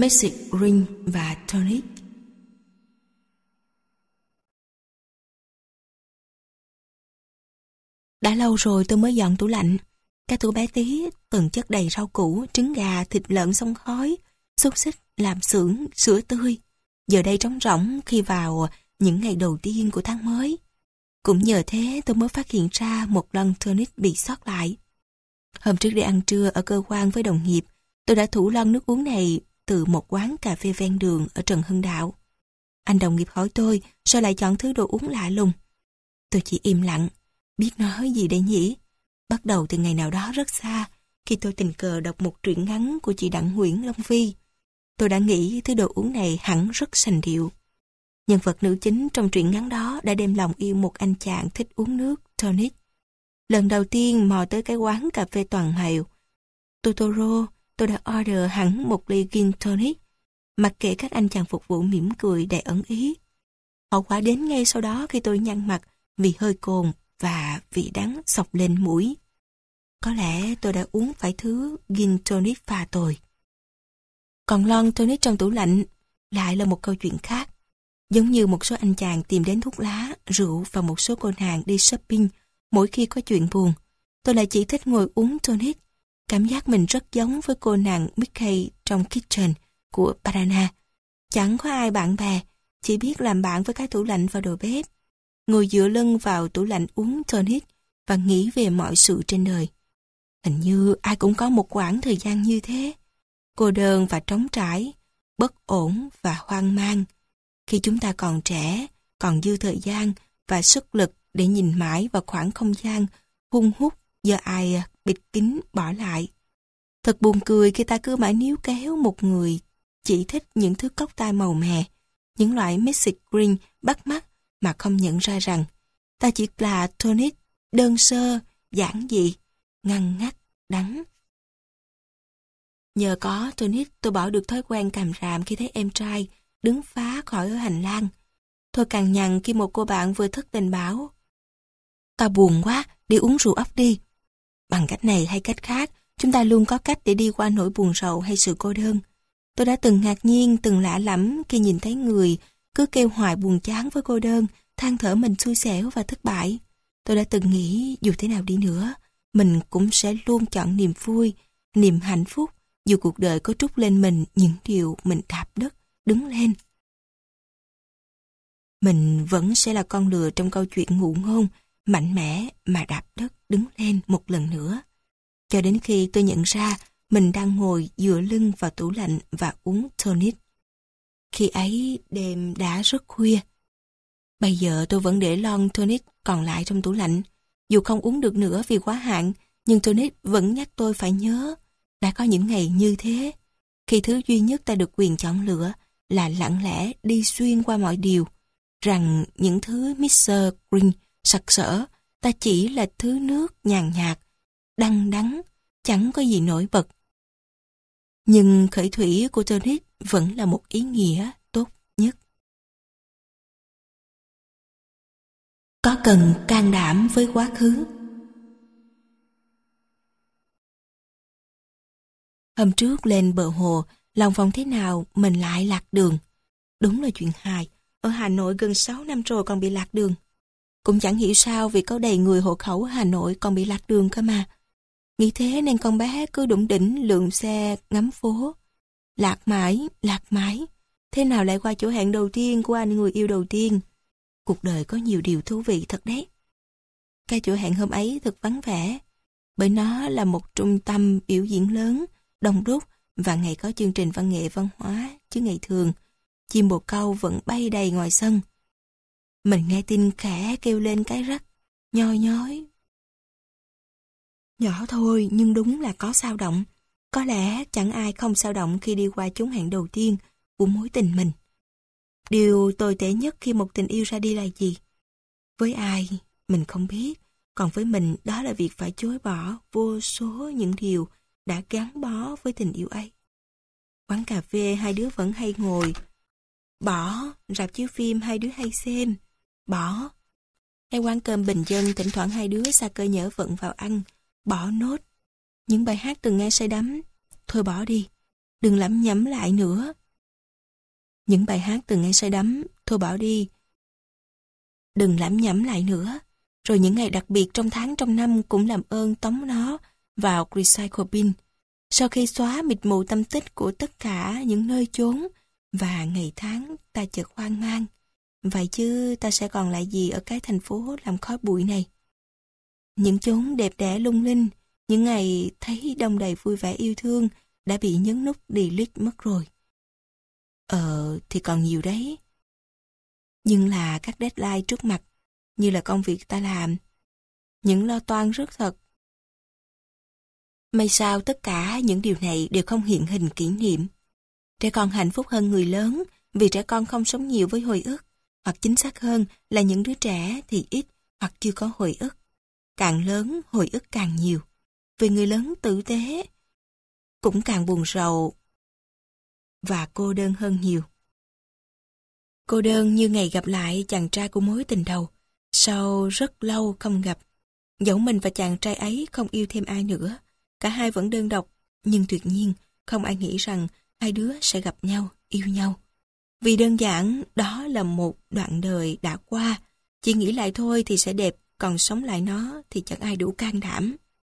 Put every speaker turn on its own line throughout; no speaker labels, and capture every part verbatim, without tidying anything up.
Magic Ring và Tonic. Đã lâu rồi tôi mới dọn tủ lạnh. Cái tủ bé tí từng chất đầy rau củ, trứng gà, thịt lợn xông khói, xúc xích, làm xưởng, sữa tươi. Giờ đây trống rỗng khi vào những ngày đầu tiên của tháng mới. Cũng nhờ thế tôi mới phát hiện ra một lần Tonic bị sót lại. Hôm trước đi ăn trưa ở cơ quan với đồng nghiệp, tôi đã thủ lon nước uống này từ một quán cà phê ven đường ở Trần Hưng Đạo. Anh đồng nghiệp hỏi tôi sao lại chọn thứ đồ uống lạ lùng. Tôi chỉ im lặng, biết nói gì đây nhỉ? Bắt đầu từ ngày nào đó rất xa, khi tôi tình cờ đọc một truyện ngắn của chị Đặng Nguyễn Long Phi. Tôi đã nghĩ thứ đồ uống này hẳn rất sành điệu. Nhân vật nữ chính trong truyện ngắn đó đã đem lòng yêu một anh chàng thích uống nước tonic. Lần đầu tiên mò tới cái quán cà phê toàn mèo Totoro, tôi đã order hẳn một ly gin tonic, mặc kệ các anh chàng phục vụ mỉm cười đầy ẩn ý. Hậu quả đến ngay sau đó khi tôi nhăn mặt vì hơi cồn và vị đắng xộc lên mũi. Có lẽ tôi đã uống phải thứ gin tonic pha tồi. Còn lon tonic trong tủ lạnh lại là một câu chuyện khác. Giống như một số anh chàng tìm đến thuốc lá, rượu và một số cô nàng đi shopping mỗi khi có chuyện buồn, tôi lại chỉ thích ngồi uống tonic. Cảm giác mình rất giống với cô nàng Mickey trong Kitchen của Banana. Chẳng có ai bạn bè, chỉ biết làm bạn với cái tủ lạnh và đồ bếp. Ngồi dựa lưng vào tủ lạnh uống tonic và nghĩ về mọi sự trên đời. Hình như ai cũng có một quãng thời gian như thế. Cô đơn và trống trải, bất ổn và hoang mang. Khi chúng ta còn trẻ, còn dư thời gian và sức lực để nhìn mãi vào khoảng không gian hun hút do ai bịt kín bỏ lại. Thật buồn cười khi ta cứ mãi níu kéo một người chỉ thích những thứ cốc tai màu mè, những loại Magic Green bắt mắt mà không nhận ra rằng ta chỉ là tonic đơn sơ, giản dị, ngăn ngắt, đắng. Nhờ có tonic tôi bỏ được thói quen càm ràm khi thấy em trai đứng phá khỏi ở hành lang. Thôi càng nhằn khi một cô bạn vừa thất tình bảo: "Tao buồn quá, đi uống rượu ốc đi." Bằng cách này hay cách khác, chúng ta luôn có cách để đi qua nỗi buồn rầu hay sự cô đơn. Tôi đã từng ngạc nhiên, từng lạ lẫm khi nhìn thấy người cứ kêu hoài buồn chán với cô đơn, than thở mình xui xẻo và thất bại. Tôi đã từng nghĩ dù thế nào đi nữa, mình cũng sẽ luôn chọn niềm vui, niềm hạnh phúc, dù cuộc đời có trút lên mình những điều mình đạp đất, đứng lên. Mình vẫn sẽ là con lừa trong câu chuyện ngụ ngôn, mạnh mẽ mà đạp đất đứng lên một lần nữa. Cho đến khi tôi nhận ra mình đang ngồi dựa lưng vào tủ lạnh và uống tonic. Khi ấy đêm đã rất khuya. Bây giờ tôi vẫn để lon tonic còn lại trong tủ lạnh. Dù không uống được nữa vì quá hạn, nhưng tonic vẫn nhắc tôi phải nhớ. Đã có những ngày như thế, khi thứ duy nhất ta được quyền chọn lựa là lặng lẽ đi xuyên qua mọi điều, rằng những thứ mixer Green sặc sỡ, ta chỉ là thứ nước nhàn nhạt, đắng đắng, chẳng có gì nổi bật. Nhưng khởi thủy của tonic vẫn là một ý nghĩa tốt nhất. Có cần can đảm với quá khứ. Hôm trước lên bờ hồ, lòng vòng thế nào mình lại lạc đường. Đúng là chuyện hài, ở Hà Nội gần sáu năm rồi còn bị lạc đường. Cũng chẳng hiểu sao vì có đầy người hộ khẩu ở Hà Nội còn bị lạc đường cơ mà. Nghĩ thế nên con bé cứ đủng đỉnh lượn xe ngắm phố. Lạc mãi, lạc mãi. Thế nào lại qua chỗ hẹn đầu tiên của anh người yêu đầu tiên? Cuộc đời có nhiều điều thú vị thật đấy. Cái chỗ hẹn hôm ấy thật vắng vẻ, bởi nó là một trung tâm biểu diễn lớn, đông đúc và ngày có chương trình văn nghệ văn hóa, chứ ngày thường chim bồ câu vẫn bay đầy ngoài sân. Mình nghe tin khẽ kêu lên cái rắc, nhoi nhói. Nhỏ thôi nhưng đúng là có xao động. Có lẽ chẳng ai không xao động khi đi qua chốn hẹn đầu tiên của mối tình mình. Điều tồi tệ nhất khi một tình yêu ra đi là gì? Với ai, mình không biết. Còn với mình, đó là việc phải chối bỏ vô số những điều đã gắn bó với tình yêu ấy. Quán cà phê hai đứa vẫn hay ngồi. Bỏ. Rạp chiếu phim hai đứa hay xem. Bỏ. Hay quán cơm bình dân thỉnh thoảng hai đứa xa cơ nhỡ vận vào ăn. Bỏ nốt. Những bài hát từng nghe say đắm. Thôi bỏ đi. đừng lẩm nhẩm lại nữa. Những bài hát từng nghe say đắm, thôi bỏ đi. Đừng lẩm nhẩm lại nữa. Rồi những ngày đặc biệt trong tháng trong năm cũng làm ơn tống nó vào recycle bin. Sau khi xóa mịt mù tâm tích của tất cả những nơi chốn và ngày tháng ta chợt hoang mang. Vậy chứ ta sẽ còn lại gì ở cái thành phố làm khói bụi này? Những chốn đẹp đẽ lung linh, những ngày thấy đông đầy vui vẻ yêu thương đã bị nhấn nút delete mất rồi. Ờ, thì còn nhiều đấy. Nhưng là các deadline trước mặt, như là công việc ta làm, những lo toan rất thật. May sao tất cả những điều này đều không hiện hình kỷ niệm. Trẻ con hạnh phúc hơn người lớn vì trẻ con không sống nhiều với hồi ức, hoặc chính xác hơn là những đứa trẻ thì ít hoặc chưa có hồi ức. Càng lớn, hồi ức càng nhiều. Vì người lớn tử tế cũng càng buồn rầu và cô đơn hơn nhiều. Cô đơn như ngày gặp lại chàng trai của mối tình đầu, sau rất lâu không gặp. Dẫu mình và chàng trai ấy không yêu thêm ai nữa, cả hai vẫn đơn độc, nhưng tuyệt nhiên không ai nghĩ rằng hai đứa sẽ gặp nhau, yêu nhau. Vì đơn giản đó là một đoạn đời đã qua, chỉ nghĩ lại thôi thì sẽ đẹp, còn sống lại nó thì chẳng ai đủ can đảm.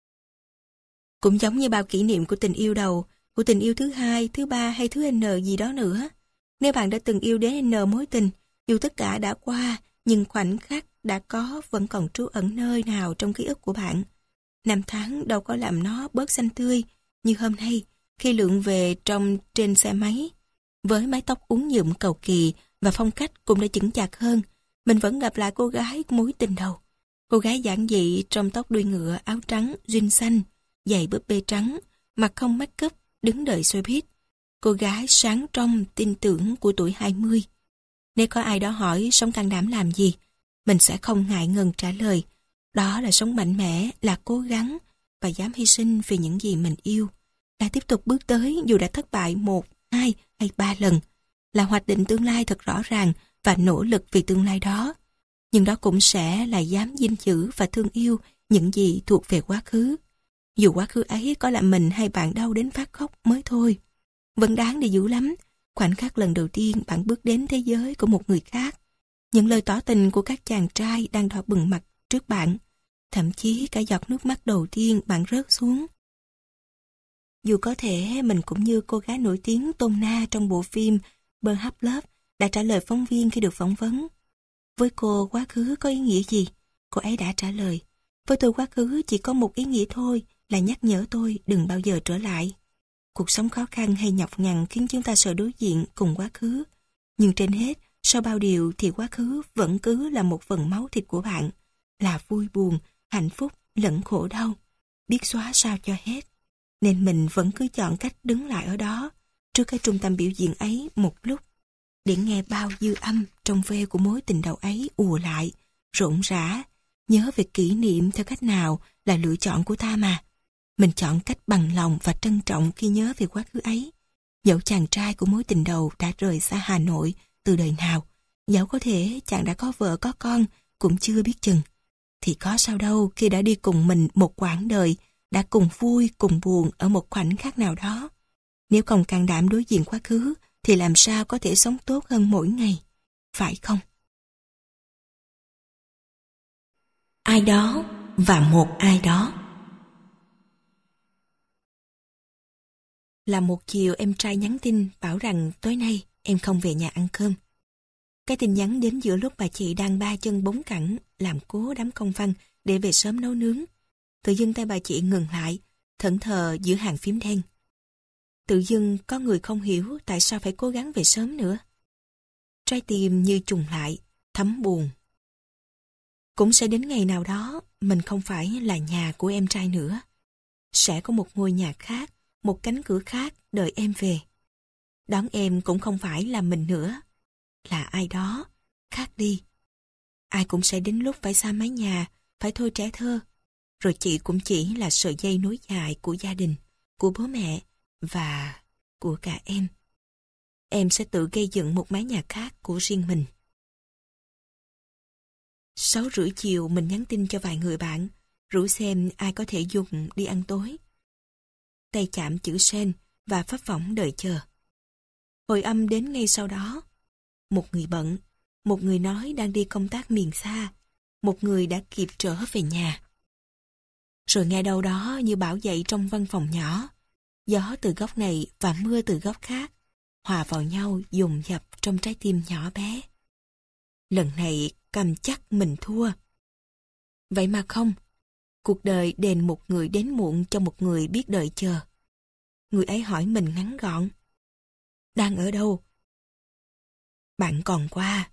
Cũng giống như bao kỷ niệm của tình yêu đầu, của tình yêu thứ hai, thứ ba hay thứ N gì đó nữa. Nếu bạn đã từng yêu đến N mối tình, dù tất cả đã qua, nhưng khoảnh khắc đã có vẫn còn trú ẩn nơi nào trong ký ức của bạn. Năm tháng đâu có làm nó bớt xanh tươi, như hôm nay, khi lượn về trong trên xe máy. Với mái tóc uốn nhuộm cầu kỳ và phong cách cũng đã chững chạc hơn, mình vẫn gặp lại cô gái mối tình đầu. Cô gái giản dị trong tóc đuôi ngựa, áo trắng, jean xanh, giày búp bê trắng, mặt không make up, đứng đợi xe buýt. Cô gái sáng trong, tin tưởng của tuổi hai mươi. Nếu có ai đó hỏi sống can đảm làm gì, mình sẽ không ngại ngần trả lời. Đó là sống mạnh mẽ, là cố gắng và dám hy sinh vì những gì mình yêu. Là tiếp tục bước tới dù đã thất bại một, hai hay ba lần. Là hoạch định tương lai thật rõ ràng và nỗ lực vì tương lai đó. Nhưng đó cũng sẽ là dám gìn giữ và thương yêu những gì thuộc về quá khứ. Dù quá khứ ấy có làm mình hay bạn đau đến phát khóc mới thôi. Vẫn đáng để giữ lắm. Khoảnh khắc lần đầu tiên bạn bước đến thế giới của một người khác. Những lời tỏ tình của các chàng trai đang đỏ bừng mặt trước bạn. Thậm chí cả giọt nước mắt đầu tiên bạn rớt xuống. Dù có thể mình cũng như cô gái nổi tiếng Tôn Na trong bộ phim Berghaus Love đã trả lời phóng viên khi được phỏng vấn. Với cô, quá khứ có ý nghĩa gì? Cô ấy đã trả lời. Với tôi, quá khứ chỉ có một ý nghĩa thôi, là nhắc nhở tôi đừng bao giờ trở lại. Cuộc sống khó khăn hay nhọc nhằn khiến chúng ta sợ đối diện cùng quá khứ. Nhưng trên hết, sau bao điều thì quá khứ vẫn cứ là một phần máu thịt của bạn. Là vui buồn, hạnh phúc, lẫn khổ đau. Biết xóa sao cho hết. Nên mình vẫn cứ chọn cách đứng lại ở đó, trước cái trung tâm biểu diễn ấy một lúc, để nghe bao dư âm trong ve của mối tình đầu ấy ùa lại, rộn rã. Nhớ về kỷ niệm theo cách nào là lựa chọn của ta mà. Mình chọn cách bằng lòng và trân trọng khi nhớ về quá khứ ấy. Dẫu chàng trai của mối tình đầu đã rời xa Hà Nội từ đời nào, dẫu có thể chàng đã có vợ có con, cũng chưa biết chừng. Thì có sao đâu khi đã đi cùng mình một quãng đời, đã cùng vui cùng buồn ở một khoảnh khắc nào đó. Nếu không can đảm đối diện quá khứ, thì làm sao có thể sống tốt hơn mỗi ngày, phải không? Ai đó và một ai đó. Là một chiều em trai nhắn tin bảo rằng tối nay em không về nhà ăn cơm. Cái tin nhắn đến giữa lúc bà chị đang ba chân bốn cẳng làm cố đám công văn để về sớm nấu nướng. Tự dưng tay bà chị ngừng lại, thẫn thờ giữa hàng phím đen. Tự dưng có người không hiểu tại sao phải cố gắng về sớm nữa. Trái tim như trùng lại, thấm buồn. Cũng sẽ đến ngày nào đó mình không phải là nhà của em trai nữa. Sẽ có một ngôi nhà khác, một cánh cửa khác đợi em về. Đón em cũng không phải là mình nữa, là ai đó, khác đi. Ai cũng sẽ đến lúc phải xa mái nhà, phải thôi trẻ thơ. Rồi chị cũng chỉ là sợi dây nối dài của gia đình, của bố mẹ và của cả em. Em sẽ tự gây dựng một mái nhà khác của riêng mình. Sáu rưỡi chiều mình nhắn tin cho vài người bạn, rủ xem ai có thể dùng đi ăn tối. Tay chạm chữ send, và phấp phỏng đợi chờ. Hồi âm đến ngay sau đó. Một người bận, một người nói đang đi công tác miền xa, một người đã kịp trở về nhà. Rồi nghe đâu đó như bão dậy trong văn phòng nhỏ, gió từ góc này và mưa từ góc khác, hòa vào nhau dồn dập trong trái tim nhỏ bé. Lần này cầm chắc mình thua. Vậy mà không, cuộc đời đền một người đến muộn cho một người biết đợi chờ. Người ấy hỏi mình ngắn gọn. Đang ở đâu? Bạn còn qua.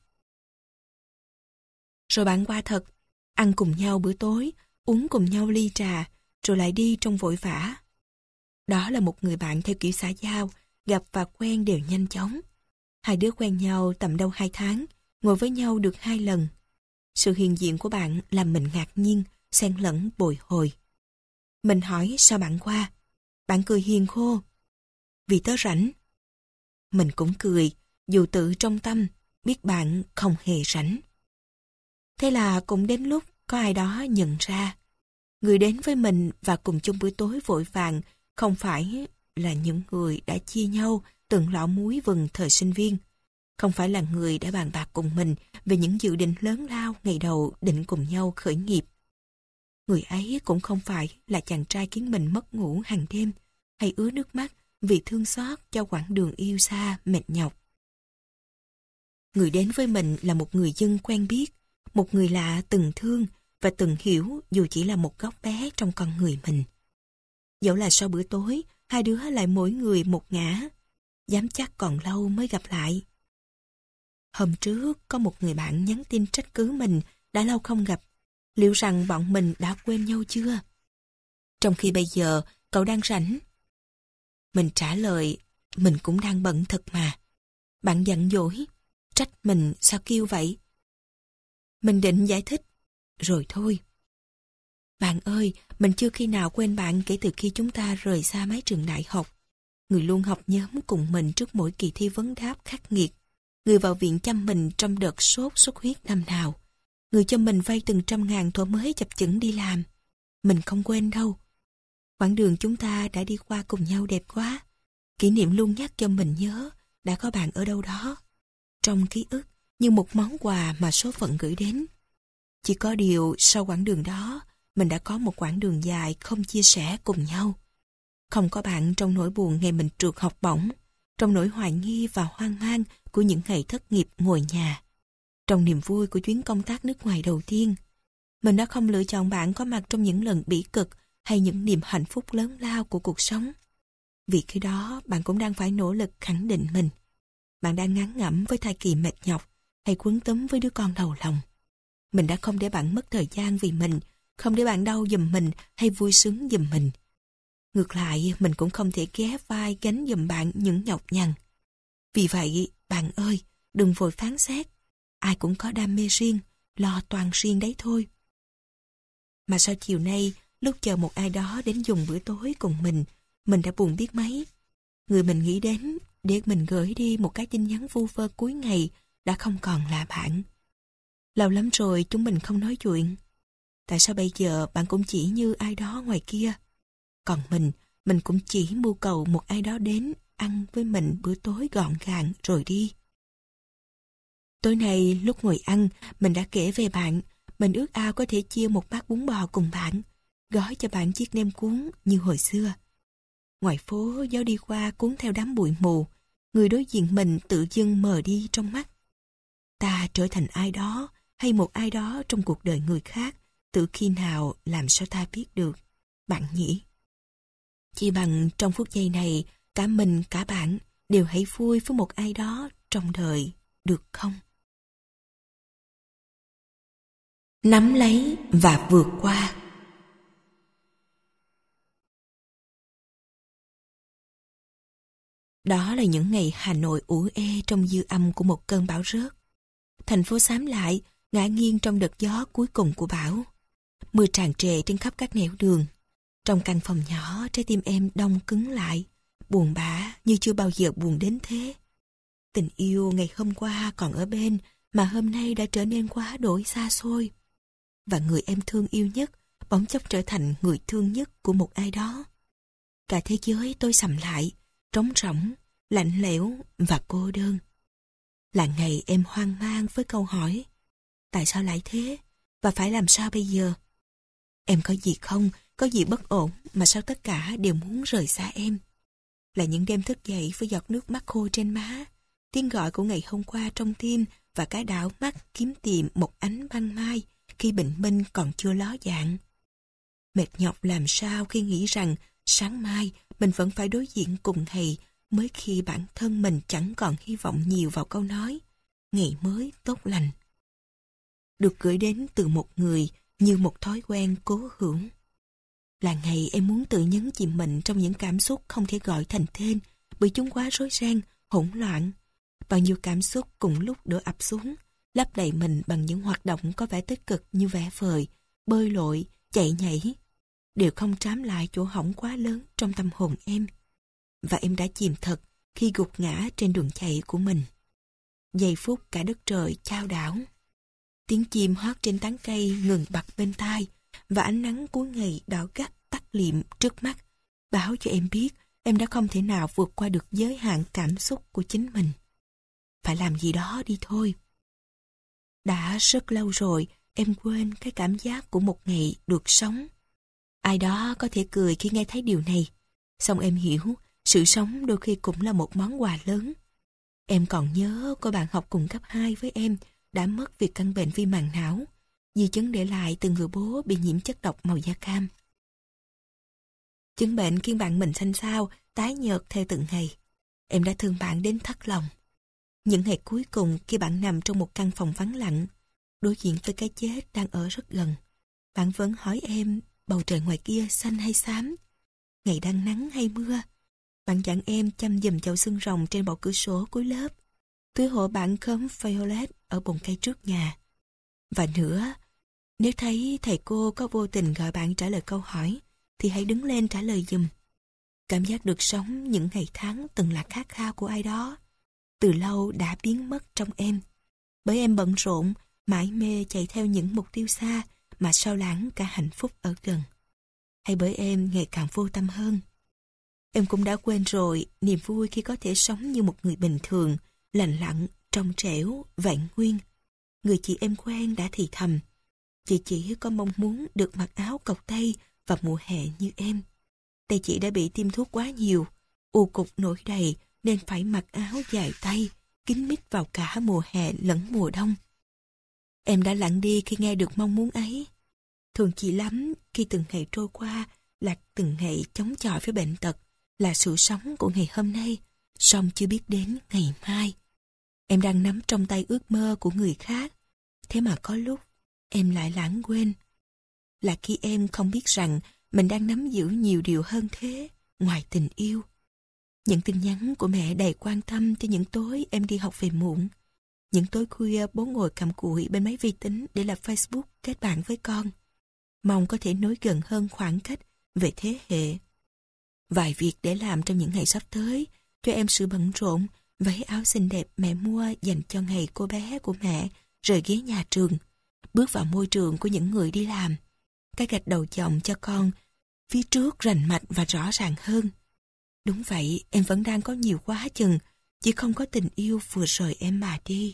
Rồi bạn qua thật, ăn cùng nhau bữa tối, uống cùng nhau ly trà, rồi lại đi trong vội vã. Đó là một người bạn theo kiểu xã giao, gặp và quen đều nhanh chóng. Hai đứa quen nhau tầm đâu hai tháng, ngồi với nhau được hai lần. Sự hiện diện của bạn làm mình ngạc nhiên, xen lẫn bồi hồi. Mình hỏi sao bạn qua? Bạn cười hiền khô. Vì tớ rảnh. Mình cũng cười, dù tự trong tâm, biết bạn không hề rảnh. Thế là cũng đến lúc có ai đó nhận ra. Người đến với mình và cùng chung bữa tối vội vàng không phải là những người đã chia nhau từng lọ muối vừng thời sinh viên. Không phải là người đã bàn bạc cùng mình về những dự định lớn lao ngày đầu định cùng nhau khởi nghiệp. Người ấy cũng không phải là chàng trai khiến mình mất ngủ hàng đêm hay ứa nước mắt vì thương xót cho quãng đường yêu xa mệt nhọc. Người đến với mình là một người dân quen biết, một người lạ từng thương và từng hiểu dù chỉ là một góc bé trong con người mình. Dẫu là sau bữa tối, hai đứa lại mỗi người một ngã, dám chắc còn lâu mới gặp lại. Hôm trước có một người bạn nhắn tin trách cứ mình đã lâu không gặp, liệu rằng bọn mình đã quên nhau chưa? Trong khi bây giờ cậu đang rảnh. Mình trả lời, mình cũng đang bận thật mà. Bạn giận dỗi, trách mình sao kêu vậy? Mình định giải thích, rồi thôi. Bạn ơi, mình chưa khi nào quên bạn kể từ khi chúng ta rời xa mái trường đại học. Người luôn học nhóm cùng mình trước mỗi kỳ thi vấn đáp khắc nghiệt. Người vào viện chăm mình trong đợt sốt xuất huyết năm nào. Người cho mình vay từng trăm ngàn thuở mới chập chững đi làm. Mình không quên đâu. Quãng đường chúng ta đã đi qua cùng nhau đẹp quá. Kỷ niệm luôn nhắc cho mình nhớ đã có bạn ở đâu đó. Trong ký ức như một món quà mà số phận gửi đến. Chỉ có điều sau quãng đường đó, mình đã có một quãng đường dài không chia sẻ cùng nhau. Không có bạn trong nỗi buồn ngày mình trượt học bổng, trong nỗi hoài nghi và hoang mang của những ngày thất nghiệp ngồi nhà, trong niềm vui của chuyến công tác nước ngoài đầu tiên. Mình đã không lựa chọn bạn có mặt trong những lần bỉ cực hay những niềm hạnh phúc lớn lao của cuộc sống. Vì khi đó bạn cũng đang phải nỗ lực khẳng định mình. Bạn đang ngán ngẩm với thai kỳ mệt nhọc hay quấn túm với đứa con đầu lòng. Mình đã không để bạn mất thời gian vì mình, không để bạn đau giùm mình hay vui sướng giùm mình. Ngược lại, mình cũng không thể ghé vai gánh giùm bạn những nhọc nhằn. Vì vậy, bạn ơi, đừng vội phán xét. Ai cũng có đam mê riêng, lo toàn riêng đấy thôi. Mà sau chiều nay, lúc chờ một ai đó đến dùng bữa tối cùng mình, mình đã buồn biết mấy. Người mình nghĩ đến để mình gửi đi một cái tin nhắn vu vơ cuối ngày đã không còn là bạn. Lâu lắm rồi chúng mình không nói chuyện. Tại sao bây giờ bạn cũng chỉ như ai đó ngoài kia? Còn mình, mình cũng chỉ mưu cầu một ai đó đến ăn với mình bữa tối gọn gàng rồi đi. Tối nay lúc ngồi ăn, mình đã kể về bạn. Mình ước ao có thể chia một bát bún bò cùng bạn, gói cho bạn chiếc nem cuốn như hồi xưa. Ngoài phố gió đi qua cuốn theo đám bụi mù, người đối diện mình tự dưng mờ đi trong mắt. Ta trở thành ai đó hay một ai đó trong cuộc đời người khác, từ khi nào làm sao ta biết được, bạn nhỉ? Chỉ bằng trong phút giây này, cả mình cả bạn đều hãy vui với một ai đó trong đời, được không? Nắm lấy và vượt qua. Đó là những ngày Hà Nội ủ ê trong dư âm của một cơn bão rớt. Thành phố xám lại, ngã nghiêng trong đợt gió cuối cùng của bão. Mưa tràn trề trên khắp các nẻo đường. Trong căn phòng nhỏ, trái tim em đông cứng lại, buồn bã như chưa bao giờ buồn đến thế. Tình yêu ngày hôm qua còn ở bên, mà hôm nay đã trở nên quá đổi xa xôi. Và người em thương yêu nhất bỗng chốc trở thành người thương nhất của một ai đó. Cả thế giới tối sầm lại, trống rỗng, lạnh lẽo và cô đơn. Là ngày em hoang mang với câu hỏi, tại sao lại thế? Và phải làm sao bây giờ? Em có gì không? Có gì bất ổn mà sao tất cả đều muốn rời xa em? Là những đêm thức dậy với giọt nước mắt khô trên má, tiếng gọi của ngày hôm qua trong tim và cái đảo mắt kiếm tìm một ánh ban mai khi bình minh còn chưa ló dạng. Mệt nhọc làm sao khi nghĩ rằng sáng mai mình vẫn phải đối diện cùng ngày, mới khi bản thân mình chẳng còn hy vọng nhiều vào câu nói ngày mới tốt lành. Được gửi đến từ một người như một thói quen cố hữu. Là ngày em muốn tự nhấn chìm mình trong những cảm xúc không thể gọi thành tên bởi chúng quá rối ren, hỗn loạn. Bao nhiêu cảm xúc cùng lúc đổ ập xuống, lấp đầy mình bằng những hoạt động có vẻ tích cực như vẽ vời, bơi lội, chạy nhảy, đều không trám lại chỗ hỏng quá lớn trong tâm hồn em. Và em đã chìm thật khi gục ngã trên đường chạy của mình. Giây phút cả đất trời chao đảo. Tiếng chim hót trên tán cây ngừng bặt bên tai, và ánh nắng cuối ngày đỏ gắt tắt liệm trước mắt, báo cho em biết em đã không thể nào vượt qua được giới hạn cảm xúc của chính mình. Phải làm gì đó đi thôi. Đã rất lâu rồi em quên cái cảm giác của một ngày được sống. Ai đó có thể cười khi nghe thấy điều này, song em hiểu sự sống đôi khi cũng là một món quà lớn. Em còn nhớ cô bạn học cùng cấp hai với em đã mất vì căn bệnh viêm màng não, di chứng để lại từ người bố bị nhiễm chất độc màu da cam. Chứng bệnh khiến bạn mình xanh xao, tái nhợt theo từng ngày. Em đã thương bạn đến thất lòng. Những ngày cuối cùng khi bạn nằm trong một căn phòng vắng lặng, đối diện với cái chết đang ở rất gần, bạn vẫn hỏi em bầu trời ngoài kia xanh hay xám, ngày đang nắng hay mưa. Bạn dặn em chăm giùm chậu xương rồng trên bậu cửa sổ cuối lớp, tưới hộ bạn khóm violet ở bồn cây trước nhà. Và nữa, nếu thấy thầy cô có vô tình gọi bạn trả lời câu hỏi, thì hãy đứng lên trả lời giùm. Cảm giác được sống những ngày tháng từng là khát khao của ai đó, từ lâu đã biến mất trong em. Bởi em bận rộn, mải mê chạy theo những mục tiêu xa mà sao lãng cả hạnh phúc ở gần. Hay bởi em ngày càng vô tâm hơn. Em cũng đã quên rồi niềm vui khi có thể sống như một người bình thường, lành lặn, trong trẻo, vẹn nguyên. Người chị em quen đã thì thầm, chị chỉ có mong muốn được mặc áo cộc tay vào mùa hè như em. Tay chị đã bị tiêm thuốc quá nhiều, u cục nổi đầy nên phải mặc áo dài tay, kín mít vào cả mùa hè lẫn mùa đông. Em đã lặng đi khi nghe được mong muốn ấy. Thương chị lắm khi từng ngày trôi qua là từng ngày chống chọi với bệnh tật, là sự sống của ngày hôm nay, song chưa biết đến ngày mai. Em đang nắm trong tay ước mơ của người khác, thế mà có lúc em lại lãng quên. Là khi em không biết rằng mình đang nắm giữ nhiều điều hơn thế, ngoài tình yêu. Những tin nhắn của mẹ đầy quan tâm cho những tối em đi học về muộn. Những tối khuya bố ngồi cầm cụi bên máy vi tính để lập Facebook kết bạn với con. Mong có thể nối gần hơn khoảng cách về thế hệ. Vài việc để làm trong những ngày sắp tới, cho em sự bận rộn, váy áo xinh đẹp mẹ mua dành cho ngày cô bé của mẹ rời ghế nhà trường, bước vào môi trường của những người đi làm. Cái gạch đầu dòng cho con, phía trước rành mạch và rõ ràng hơn. Đúng vậy, em vẫn đang có nhiều quá chừng, chỉ không có tình yêu vừa rời em mà đi.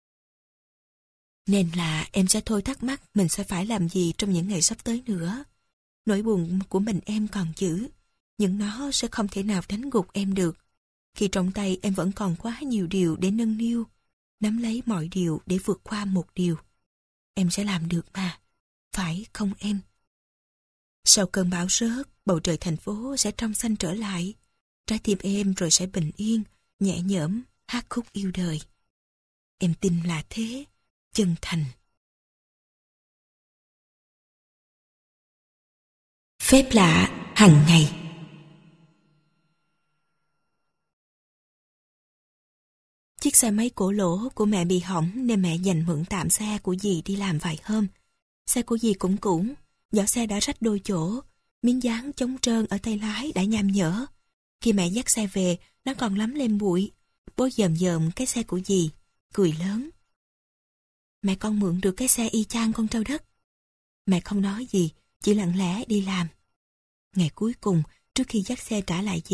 Nên là em sẽ thôi thắc mắc mình sẽ phải làm gì trong những ngày sắp tới nữa. Nỗi buồn của mình em còn giữ, nhưng nó sẽ không thể nào đánh gục em được. Khi trong tay em vẫn còn quá nhiều điều để nâng niu, nắm lấy mọi điều để vượt qua một điều. Em sẽ làm được mà, phải không em? Sau cơn bão rớt, bầu trời thành phố sẽ trong xanh trở lại. Trái tim em rồi sẽ bình yên, nhẹ nhõm, hát khúc yêu đời. Em tin là thế, chân thành. Phép lạ hàng ngày. Chiếc xe máy cổ lỗ của mẹ bị hỏng nên mẹ dành mượn tạm xe của dì đi làm vài hôm. Xe của dì cũng cũ, vỏ xe đã rách đôi chỗ, miếng dán chống trơn ở tay lái đã nham nhở. Khi mẹ dắt xe về, nó còn lắm lên bụi. Bố dòm dòm cái xe của dì, cười lớn. Mẹ con mượn được cái xe y chang con trâu đất. Mẹ không nói gì, chỉ lặng lẽ đi làm. Ngày cuối cùng, trước khi dắt xe trả lại dì,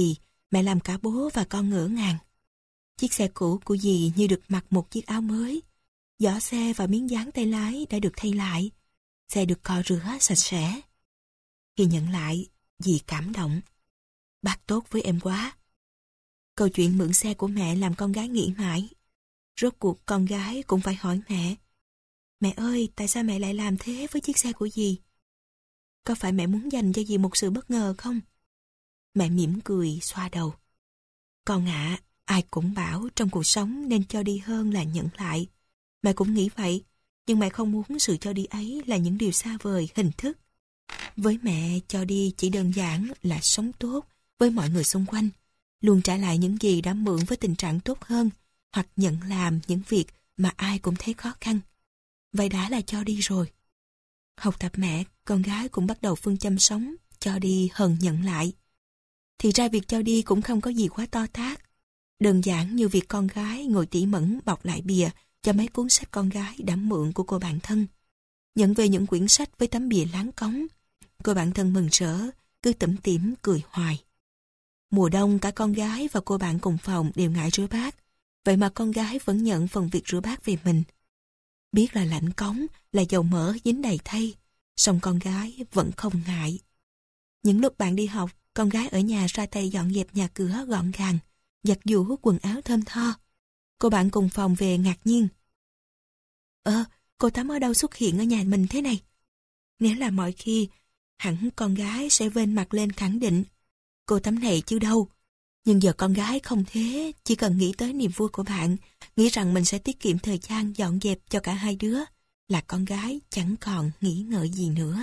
Mẹ làm cả bố và con ngỡ ngàng. Chiếc xe cũ của dì như được mặc một chiếc áo mới. Giỏ xe và miếng dán tay lái đã được thay lại. Xe được cọ rửa sạch sẽ. Khi nhận lại, dì cảm động. Bác tốt với em quá. Câu chuyện mượn xe của mẹ làm con gái nghĩ mãi. Rốt cuộc con gái cũng phải hỏi mẹ. Mẹ ơi, tại sao mẹ lại làm thế với chiếc xe của dì? Có phải mẹ muốn dành cho dì một sự bất ngờ không? Mẹ mỉm cười xoa đầu. Con ạ, à, ai cũng bảo trong cuộc sống nên cho đi hơn là nhận lại. Mẹ cũng nghĩ vậy, nhưng mẹ không muốn sự cho đi ấy là những điều xa vời, hình thức. Với mẹ, cho đi chỉ đơn giản là sống tốt với mọi người xung quanh, luôn trả lại những gì đã mượn với tình trạng tốt hơn, hoặc nhận làm những việc mà ai cũng thấy khó khăn. Vậy đã là cho đi rồi. Học tập mẹ, con gái cũng bắt đầu phương châm sống, cho đi hơn nhận lại. Thì ra việc cho đi cũng không có gì quá to tát. Đơn giản như việc con gái ngồi tỉ mẩn bọc lại bìa cho mấy cuốn sách con gái đã mượn của cô bạn thân. Nhận về những quyển sách với tấm bìa láng cống. Cô bạn thân mừng rỡ, cứ tủm tỉm cười hoài. Mùa đông cả con gái và cô bạn cùng phòng đều ngại rửa bát. Vậy mà con gái vẫn nhận phần việc rửa bát về mình. Biết là lạnh cống, là dầu mỡ dính đầy thây, song con gái vẫn không ngại. Những lúc bạn đi học, con gái ở nhà ra tay dọn dẹp nhà cửa gọn gàng, giặt giũ quần áo thơm tho. Cô bạn cùng phòng về ngạc nhiên. Ơ, cô Tám ở đâu xuất hiện ở nhà mình thế này? Nếu là mọi khi, hẳn con gái sẽ vênh mặt lên khẳng định. Cô Tám này chứ đâu. Nhưng giờ con gái không thế, chỉ cần nghĩ tới niềm vui của bạn, nghĩ rằng mình sẽ tiết kiệm thời gian dọn dẹp cho cả hai đứa, là con gái chẳng còn nghĩ ngợi gì nữa.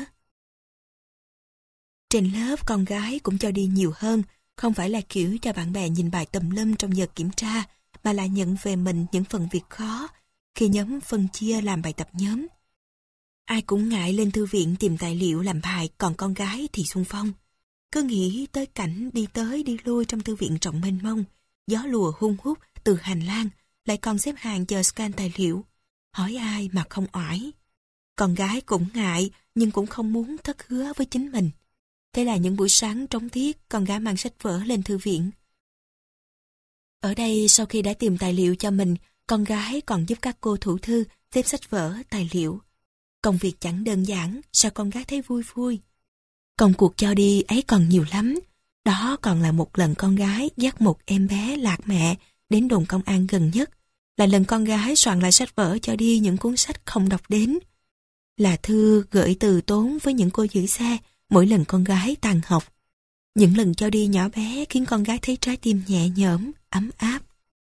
Trên lớp con gái cũng cho đi nhiều hơn, không phải là kiểu cho bạn bè nhìn bài tùm lum trong giờ kiểm tra, mà là nhận về mình những phần việc khó, khi nhóm phân chia làm bài tập nhóm. Ai cũng ngại lên thư viện tìm tài liệu làm bài, còn con gái thì xung phong. Cứ nghĩ tới cảnh đi tới đi lui trong thư viện rộng mênh mông, gió lùa hun hút từ hành lang, lại còn xếp hàng chờ scan tài liệu. Hỏi ai mà không oải. Con gái cũng ngại, nhưng cũng không muốn thất hứa với chính mình. Thế là những buổi sáng trống thiết, con gái mang sách vở lên thư viện. Ở đây, sau khi đã tìm tài liệu cho mình, con gái còn giúp các cô thủ thư xếp sách vở, tài liệu. Công việc chẳng đơn giản, sao con gái thấy vui vui. Công cuộc cho đi ấy còn nhiều lắm. Đó còn là một lần con gái dắt một em bé lạc mẹ đến đồn công an gần nhất. Là lần con gái soạn lại sách vở cho đi những cuốn sách không đọc đến. Là thư gửi từ tốn với những cô giữ xe mỗi lần con gái tàn học. Những lần cho đi nhỏ bé khiến con gái thấy trái tim nhẹ nhõm, ấm áp.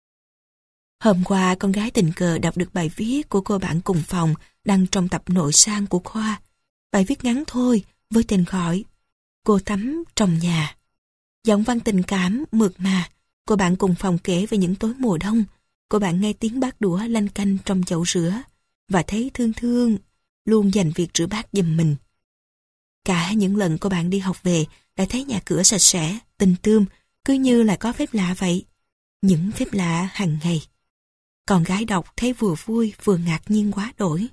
Hôm qua con gái tình cờ đọc được bài viết của cô bạn cùng phòng đăng trong tập nội sang của khoa. Bài viết ngắn thôi với tên gọi Cô Tắm trong nhà. Giọng văn tình cảm, mượt mà. Cô bạn cùng phòng kể về những tối mùa đông. Cô bạn nghe tiếng bát đũa lanh canh trong chậu rửa và thấy thương thương luôn dành việc rửa bát giùm mình. Cả những lần cô bạn đi học về đã thấy nhà cửa sạch sẽ, tinh tươm, cứ như là có phép lạ vậy. Những phép lạ hàng ngày. Con gái đọc thấy vừa vui vừa ngạc nhiên quá đổi.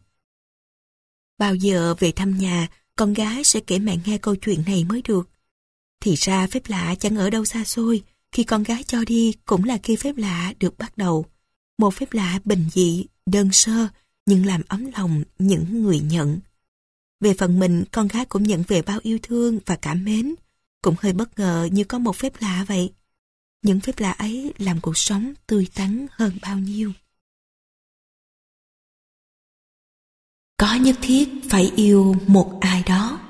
Bao giờ về thăm nhà, con gái sẽ kể mẹ nghe câu chuyện này mới được. Thì ra phép lạ chẳng ở đâu xa xôi, khi con gái cho đi cũng là khi phép lạ được bắt đầu. Một phép lạ bình dị, đơn sơ, nhưng làm ấm lòng những người nhận. Về phần mình, con gái cũng nhận về bao yêu thương và cảm mến, cũng hơi bất ngờ như có một phép lạ vậy. Những phép lạ ấy làm cuộc sống tươi tắn hơn bao nhiêu. Có nhất thiết phải yêu một ai đó.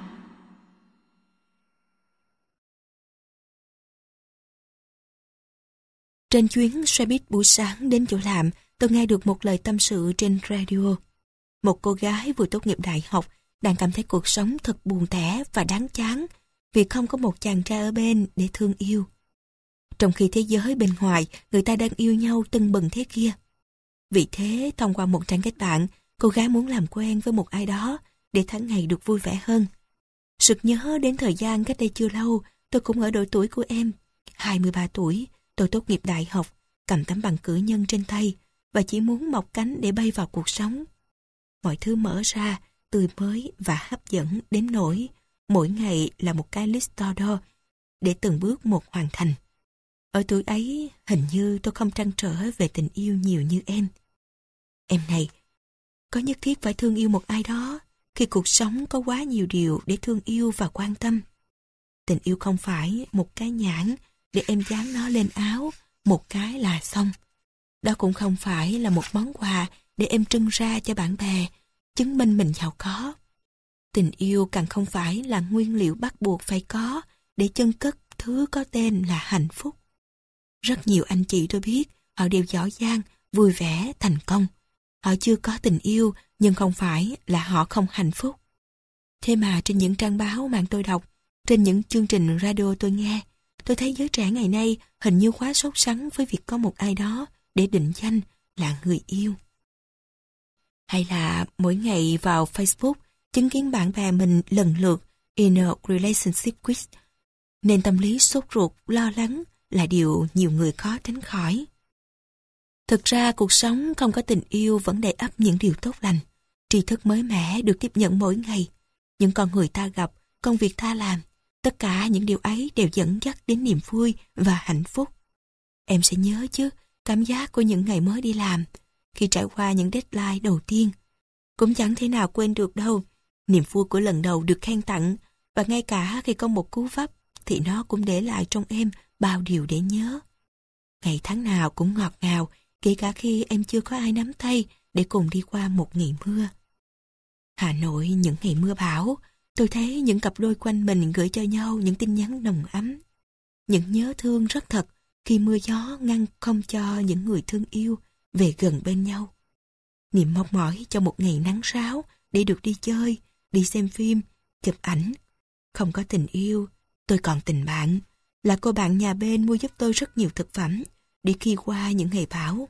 Trên chuyến xe buýt buổi sáng đến chỗ làm, tôi nghe được một lời tâm sự trên radio. Một cô gái vừa tốt nghiệp đại học đang cảm thấy cuộc sống thật buồn tẻ và đáng chán vì không có một chàng trai ở bên để thương yêu. Trong khi thế giới bên ngoài người ta đang yêu nhau tưng bừng thế kia. Vì thế, thông qua một trang kết bạn, cô gái muốn làm quen với một ai đó để tháng ngày được vui vẻ hơn. Sực nhớ đến thời gian cách đây chưa lâu, tôi cũng ở độ tuổi của em. hai mươi ba tuổi, tôi tốt nghiệp đại học, cầm tấm bằng cử nhân trên tay và chỉ muốn mọc cánh để bay vào cuộc sống. Mọi thứ mở ra, tươi mới và hấp dẫn đến nỗi mỗi ngày là một cái list to đo để từng bước một hoàn thành. Ở tuổi ấy, hình như tôi không trăn trở về tình yêu nhiều như em. Em này, có nhất thiết phải thương yêu một ai đó khi cuộc sống có quá nhiều điều để thương yêu và quan tâm. Tình yêu không phải một cái nhãn để em dán nó lên áo, một cái là xong. Đó cũng không phải là một món quà để em trưng ra cho bạn bè, chứng minh mình giàu có. Tình yêu càng không phải là nguyên liệu bắt buộc phải có để chân cất thứ có tên là hạnh phúc. Rất nhiều anh chị tôi biết, họ đều giỏi giang, vui vẻ, thành công. Họ chưa có tình yêu, nhưng không phải là họ không hạnh phúc. Thế mà trên những trang báo mà tôi đọc, trên những chương trình radio tôi nghe, tôi thấy giới trẻ ngày nay hình như quá sốt sắng với việc có một ai đó để định danh là người yêu. Hay là mỗi ngày vào Facebook chứng kiến bạn bè mình lần lượt in a relationship with, nên tâm lý sốt ruột, lo lắng là điều nhiều người khó tránh khỏi. Thực ra cuộc sống không có tình yêu vẫn đầy ắp những điều tốt lành. Tri thức mới mẻ được tiếp nhận mỗi ngày. Những con người ta gặp, công việc ta làm, tất cả những điều ấy đều dẫn dắt đến niềm vui và hạnh phúc. Em sẽ nhớ chứ, cảm giác của những ngày mới đi làm, khi trải qua những deadline đầu tiên. Cũng chẳng thể nào quên được đâu, niềm vui của lần đầu được khen tặng, và ngay cả khi có một cú vấp, thì nó cũng để lại trong em bao điều để nhớ. Ngày tháng nào cũng ngọt ngào, kể cả khi em chưa có ai nắm tay để cùng đi qua một ngày mưa. Hà Nội những ngày mưa bão, tôi thấy những cặp đôi quanh mình gửi cho nhau những tin nhắn nồng ấm. Những nhớ thương rất thật khi mưa gió ngăn không cho những người thương yêu về gần bên nhau. Niềm mong mỏi cho một ngày nắng ráo để được đi chơi, đi xem phim, chụp ảnh. Không có tình yêu, tôi còn tình bạn, là cô bạn nhà bên mua giúp tôi rất nhiều thực phẩm để khi qua những ngày bão.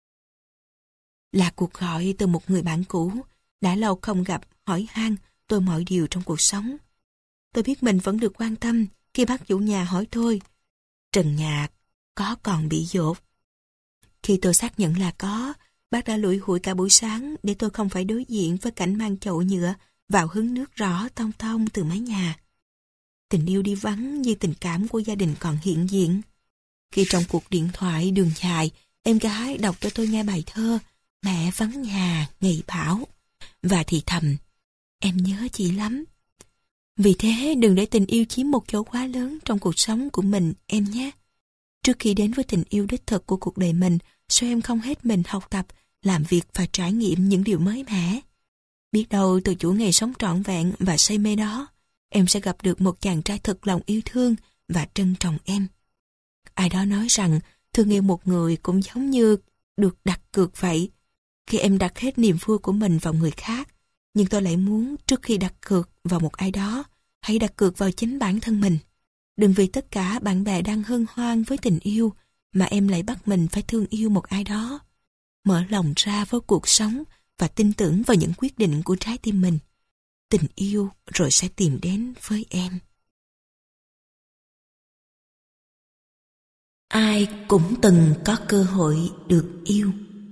Là cuộc gọi từ một người bạn cũ, đã lâu không gặp, hỏi han tôi mọi điều trong cuộc sống. Tôi biết mình vẫn được quan tâm khi bác chủ nhà hỏi tôi, trần nhà có còn bị dột? Khi tôi xác nhận là có, bác đã lủi hủi cả buổi sáng để tôi không phải đối diện với cảnh mang chậu nhựa vào hứng nước rõ tông tông từ mái nhà. Tình yêu đi vắng như tình cảm của gia đình còn hiện diện. Khi trong cuộc điện thoại đường dài, em gái đọc cho tôi nghe bài thơ Mẹ vắng nhà ngày bão, và thì thầm, em nhớ chị lắm. Vì thế đừng để tình yêu chiếm một chỗ quá lớn trong cuộc sống của mình em nhé. Trước khi đến với tình yêu đích thực của cuộc đời mình, sao em không hết mình học tập, làm việc và trải nghiệm những điều mới mẻ? Biết đâu từ chuỗi ngày sống trọn vẹn và say mê đó, em sẽ gặp được một chàng trai thật lòng yêu thương và trân trọng em. Ai đó nói rằng thương yêu một người cũng giống như được đặt cược vậy. Khi em đặt hết niềm vui của mình vào người khác, nhưng tôi lại muốn trước khi đặt cược vào một ai đó, hãy đặt cược vào chính bản thân mình. Đừng vì tất cả bạn bè đang hân hoan với tình yêu mà em lại bắt mình phải thương yêu một ai đó. Mở lòng ra với cuộc sống và tin tưởng vào những quyết định của trái tim mình. Tình yêu rồi sẽ tìm đến với em. Ai cũng từng có cơ hội được yêu.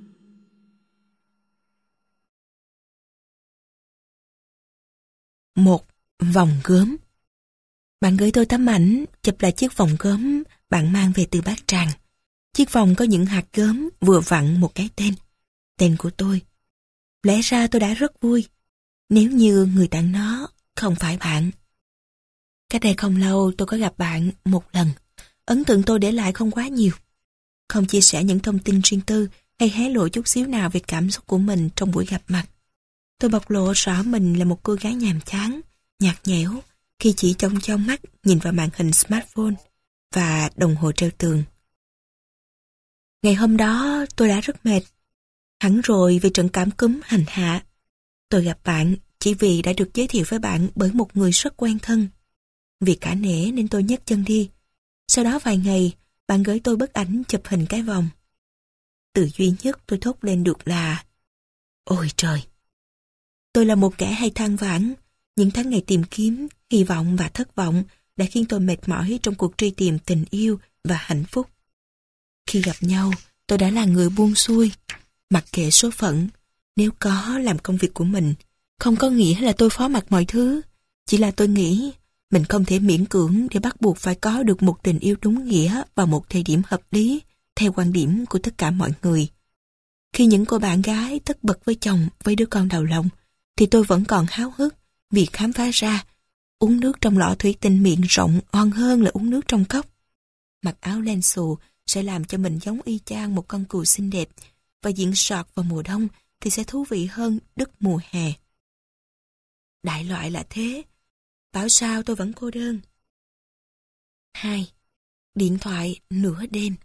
Một vòng gốm. Bạn gửi tôi tấm ảnh chụp lại chiếc vòng gốm bạn mang về từ Bát Tràng. Chiếc vòng có những hạt gốm vừa vặn một cái tên. Tên của tôi. Lẽ ra tôi đã rất vui nếu như người tặng nó không phải bạn. Cách đây không lâu tôi có gặp bạn một lần. Ấn tượng tôi để lại không quá nhiều. Không chia sẻ những thông tin riêng tư hay hé lộ chút xíu nào về cảm xúc của mình trong buổi gặp mặt. Tôi bộc lộ rõ mình là một cô gái nhàm chán, nhạt nhẽo khi chỉ trong trong mắt nhìn vào màn hình smartphone và đồng hồ treo tường. Ngày hôm đó tôi đã rất mệt, hẳn rồi vì trận cảm cúm hành hạ. Tôi gặp bạn chỉ vì đã được giới thiệu với bạn bởi một người rất quen thân. Vì cả nể nên tôi nhấc chân đi. Sau đó vài ngày, bạn gửi tôi bức ảnh chụp hình cái vòng. Từ duy nhất tôi thốt lên được là ôi trời! Tôi là một kẻ hay than vãn. Những tháng ngày tìm kiếm, hy vọng và thất vọng đã khiến tôi mệt mỏi trong cuộc truy tìm tình yêu và hạnh phúc. Khi gặp nhau, tôi đã là người buông xuôi, mặc kệ số phận. Nếu có làm công việc của mình, không có nghĩa là tôi phó mặc mọi thứ. Chỉ là tôi nghĩ Mình không thể miễn cưỡng để bắt buộc phải có được một tình yêu đúng nghĩa vào một thời điểm hợp lý, theo quan điểm của tất cả mọi người. Khi những cô bạn gái tất bật với chồng, với đứa con đầu lòng, thì tôi vẫn còn háo hức vì khám phá ra uống nước trong lọ thủy tinh miệng rộng ngon hơn là uống nước trong cốc. Mặc áo len xù sẽ làm cho mình giống y chang một con cừu xinh đẹp, và diễn sọt vào mùa đông thì sẽ thú vị hơn đứt mùa hè. Đại loại là thế. Bảo sao tôi vẫn cô đơn. Hai. Điện thoại nửa đêm.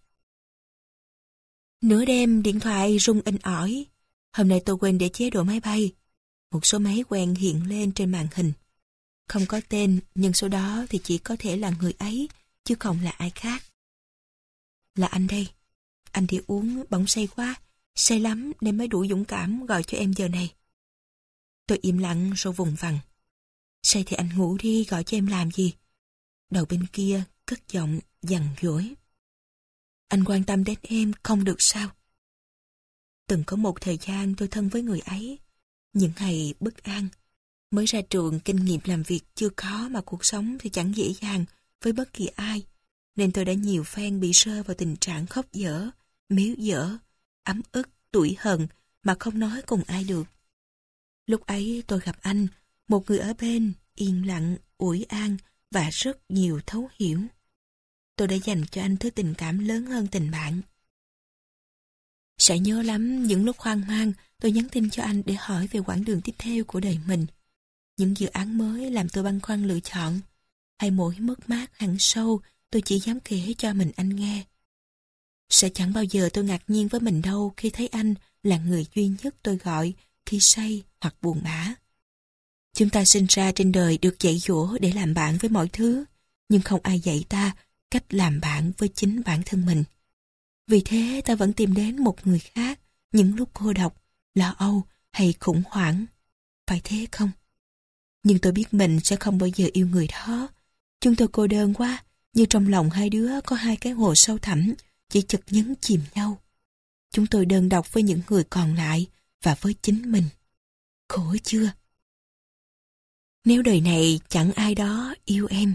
Nửa đêm điện thoại rung inh ỏi. Hôm nay tôi quên để chế độ máy bay. Một số máy quen hiện lên trên màn hình. Không có tên, nhưng số đó thì chỉ có thể là người ấy, chứ không là ai khác. Là anh đây. Anh thì uống bỗng say quá, say lắm nên mới đủ dũng cảm gọi cho em giờ này. Tôi im lặng rồi vùng vằng. Say thì anh ngủ đi, gọi cho em làm gì? Đầu bên kia cất giọng dằn dỗi. Anh quan tâm đến em không được sao? Từng có một thời gian tôi thân với người ấy. Những ngày bất an. Mới ra trường kinh nghiệm làm việc chưa có, mà cuộc sống thì chẳng dễ dàng với bất kỳ ai. Nên tôi đã nhiều phen bị rơi vào tình trạng khóc dở, mếu dở, ấm ức, tủi hờn mà không nói cùng ai được. Lúc ấy tôi gặp anh, một người ở bên, yên lặng, ủi an và rất nhiều thấu hiểu. Tôi đã dành cho anh thứ tình cảm lớn hơn tình bạn. Sẽ nhớ lắm những lúc hoang mang, tôi nhắn tin cho anh để hỏi về quãng đường tiếp theo của đời mình. Những dự án mới làm tôi băn khoăn lựa chọn, hay mỗi mất mát hằn sâu tôi chỉ dám kể cho mình anh nghe. Sẽ chẳng bao giờ tôi ngạc nhiên với mình đâu khi thấy anh là người duy nhất tôi gọi khi say hoặc buồn bã. Chúng ta sinh ra trên đời được dạy dỗ để làm bạn với mọi thứ, nhưng không ai dạy ta cách làm bạn với chính bản thân mình. Vì thế ta vẫn tìm đến một người khác những lúc cô độc, lo âu hay khủng hoảng. Phải thế không? Nhưng tôi biết mình sẽ không bao giờ yêu người đó. Chúng tôi cô đơn quá, như trong lòng hai đứa có hai cái hồ sâu thẳm, chỉ chực nhấn chìm nhau. Chúng tôi đơn độc với những người còn lại và với chính mình. Khổ chưa? Nếu đời này chẳng ai đó yêu em.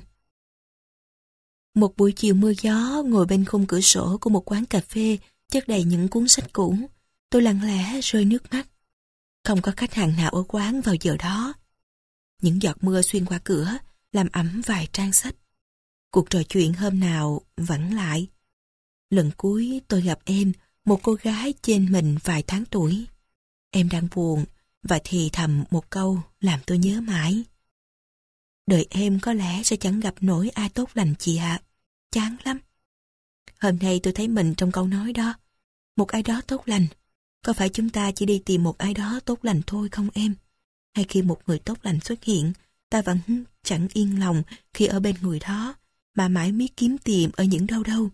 Một buổi chiều mưa gió, ngồi bên khung cửa sổ của một quán cà phê chất đầy những cuốn sách cũ, tôi lặng lẽ rơi nước mắt. Không có khách hàng nào ở quán vào giờ đó. Những giọt mưa xuyên qua cửa làm ẩm vài trang sách. Cuộc trò chuyện hôm nào vẫn lại. Lần cuối tôi gặp em, một cô gái trên mình vài tháng tuổi. Em đang buồn và thì thầm một câu làm tôi nhớ mãi. Đời em có lẽ sẽ chẳng gặp nổi ai tốt lành chị ạ. Chán lắm. Hôm nay tôi thấy mình trong câu nói đó. Một ai đó tốt lành. Có phải chúng ta chỉ đi tìm một ai đó tốt lành thôi không em? Hay khi một người tốt lành xuất hiện, ta vẫn chẳng yên lòng khi ở bên người đó, mà mãi miết kiếm tìm ở những đâu đâu.